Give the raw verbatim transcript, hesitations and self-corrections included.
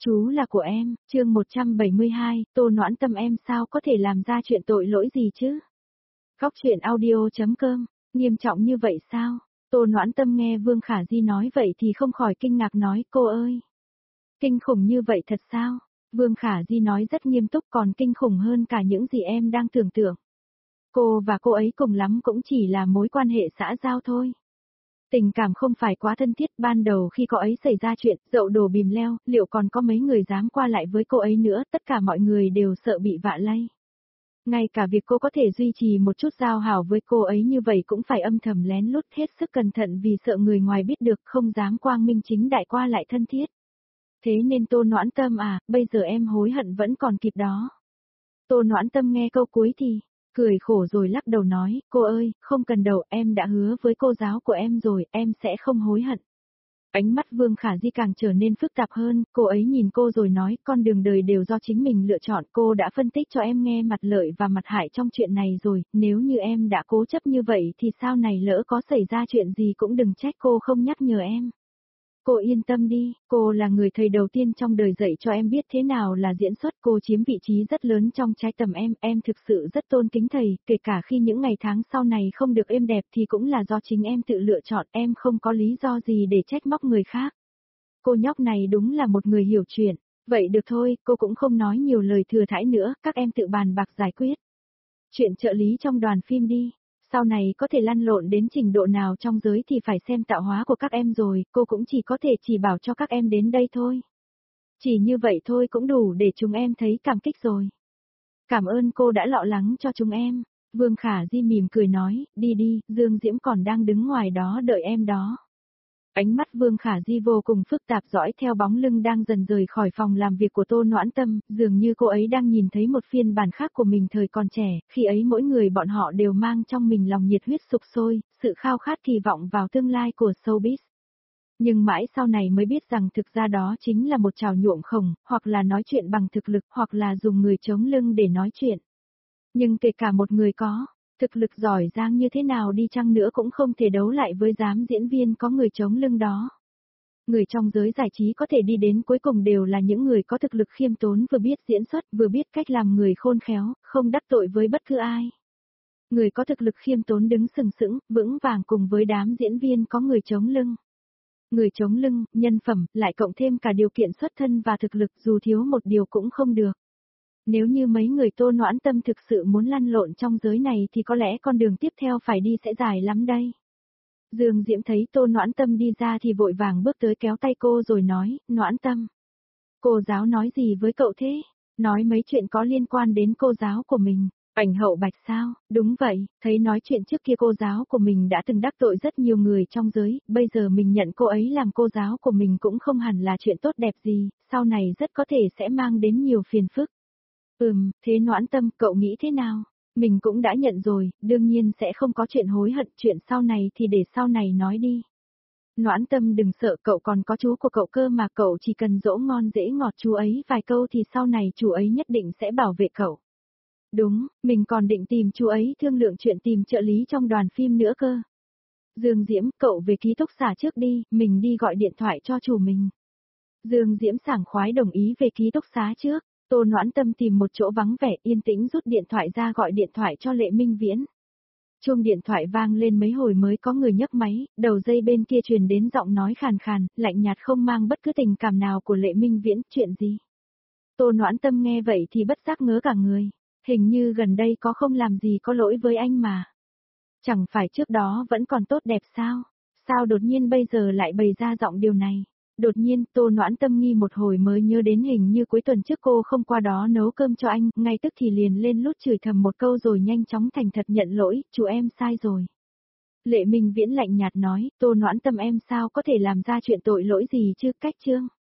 Chú là của em, chương một trăm bảy mươi hai, Tô Noãn Tâm em sao có thể làm ra chuyện tội lỗi gì chứ? Góc truyện audio.com, nghiêm trọng như vậy sao? Tô Noãn Tâm nghe Vương Khả Di nói vậy thì không khỏi kinh ngạc nói cô ơi. Kinh khủng như vậy thật sao? Vương Khả Di nói rất nghiêm túc còn kinh khủng hơn cả những gì em đang tưởng tượng. Cô và cô ấy cùng lắm cũng chỉ là mối quan hệ xã giao thôi. Tình cảm không phải quá thân thiết, ban đầu khi cô ấy xảy ra chuyện, dậu đổ bìm leo, liệu còn có mấy người dám qua lại với cô ấy nữa, tất cả mọi người đều sợ bị vạ lây. Ngay cả việc cô có thể duy trì một chút giao hảo với cô ấy như vậy cũng phải âm thầm lén lút hết sức cẩn thận vì sợ người ngoài biết được không dám quang minh chính đại qua lại thân thiết. Thế nên Tô Noãn Tâm à, bây giờ em hối hận vẫn còn kịp đó. Tô Noãn Tâm nghe câu cuối thì cười khổ rồi lắc đầu nói, cô ơi, không cần đầu, em đã hứa với cô giáo của em rồi, em sẽ không hối hận. Ánh mắt Vương Khả Di càng trở nên phức tạp hơn, cô ấy nhìn cô rồi nói, con đường đời đều do chính mình lựa chọn, cô đã phân tích cho em nghe mặt lợi và mặt hại trong chuyện này rồi, nếu như em đã cố chấp như vậy thì sau này lỡ có xảy ra chuyện gì cũng đừng trách cô không nhắc nhở em. Cô yên tâm đi, cô là người thầy đầu tiên trong đời dạy cho em biết thế nào là diễn xuất, cô chiếm vị trí rất lớn trong trái tim em, em thực sự rất tôn kính thầy, kể cả khi những ngày tháng sau này không được êm đẹp thì cũng là do chính em tự lựa chọn, em không có lý do gì để trách móc người khác. Cô nhóc này đúng là một người hiểu chuyện, vậy được thôi, cô cũng không nói nhiều lời thừa thãi nữa, các em tự bàn bạc giải quyết. Chuyện trợ lý trong đoàn phim đi. Sau này có thể lăn lộn đến trình độ nào trong giới thì phải xem tạo hóa của các em rồi, cô cũng chỉ có thể chỉ bảo cho các em đến đây thôi. Chỉ như vậy thôi cũng đủ để chúng em thấy cảm kích rồi. Cảm ơn cô đã lo lắng cho chúng em. Vương Khả Di mỉm cười nói, đi đi, Dương Diễm còn đang đứng ngoài đó đợi em đó. Ánh mắt Vương Khả Di vô cùng phức tạp dõi theo bóng lưng đang dần rời khỏi phòng làm việc của Tô Noãn Tâm, dường như cô ấy đang nhìn thấy một phiên bản khác của mình thời còn trẻ, khi ấy mỗi người bọn họ đều mang trong mình lòng nhiệt huyết sục sôi, sự khao khát kỳ vọng vào tương lai của showbiz. Nhưng mãi sau này mới biết rằng thực ra đó chính là một trào nhuộm khổng, hoặc là nói chuyện bằng thực lực, hoặc là dùng người chống lưng để nói chuyện. Nhưng kể cả một người có thực lực giỏi giang như thế nào đi chăng nữa cũng không thể đấu lại với dám diễn viên có người chống lưng đó. Người trong giới giải trí có thể đi đến cuối cùng đều là những người có thực lực khiêm tốn vừa biết diễn xuất vừa biết cách làm người khôn khéo, không đắc tội với bất cứ ai. Người có thực lực khiêm tốn đứng sừng sững, vững vàng cùng với đám diễn viên có người chống lưng. Người chống lưng, nhân phẩm, lại cộng thêm cả điều kiện xuất thân và thực lực dù thiếu một điều cũng không được. Nếu như mấy người Tô Noãn Tâm thực sự muốn lăn lộn trong giới này thì có lẽ con đường tiếp theo phải đi sẽ dài lắm đây. Dương Diễm thấy Tô Noãn Tâm đi ra thì vội vàng bước tới kéo tay cô rồi nói, Noãn Tâm. Cô giáo nói gì với cậu thế? Nói mấy chuyện có liên quan đến cô giáo của mình. Ảnh Hậu Bạch sao? Đúng vậy, thấy nói chuyện trước kia cô giáo của mình đã từng đắc tội rất nhiều người trong giới, bây giờ mình nhận cô ấy làm cô giáo của mình cũng không hẳn là chuyện tốt đẹp gì, sau này rất có thể sẽ mang đến nhiều phiền phức. Ừm, thế Noãn Tâm, cậu nghĩ thế nào? Mình cũng đã nhận rồi, đương nhiên sẽ không có chuyện hối hận, chuyện sau này thì để sau này nói đi. Noãn Tâm đừng sợ, cậu còn có chú của cậu cơ mà, cậu chỉ cần dỗ ngon dễ ngọt chú ấy vài câu thì sau này chú ấy nhất định sẽ bảo vệ cậu. Đúng, mình còn định tìm chú ấy thương lượng chuyện tìm trợ lý trong đoàn phim nữa cơ. Dương Diễm, cậu về ký túc xá trước đi, mình đi gọi điện thoại cho chủ mình. Dương Diễm sảng khoái đồng ý về ký túc xá trước. Tô Noãn Tâm tìm một chỗ vắng vẻ yên tĩnh rút điện thoại ra gọi điện thoại cho Lệ Minh Viễn. Chuông điện thoại vang lên mấy hồi mới có người nhấc máy, đầu dây bên kia truyền đến giọng nói khàn khàn, lạnh nhạt không mang bất cứ tình cảm nào của Lệ Minh Viễn, chuyện gì? Tô Noãn Tâm nghe vậy thì bất giác ngớ cả người, hình như gần đây có không làm gì có lỗi với anh mà. Chẳng phải trước đó vẫn còn tốt đẹp sao? Sao đột nhiên bây giờ lại bày ra giọng điều này? Đột nhiên, Tô Noãn Tâm nghi một hồi mới nhớ đến hình như cuối tuần trước cô không qua đó nấu cơm cho anh, ngay tức thì liền lên lút chửi thầm một câu rồi nhanh chóng thành thật nhận lỗi, chú em sai rồi. Lệ Minh Viễn lạnh nhạt nói, Tô Noãn Tâm em sao có thể làm ra chuyện tội lỗi gì chứ, cách chương.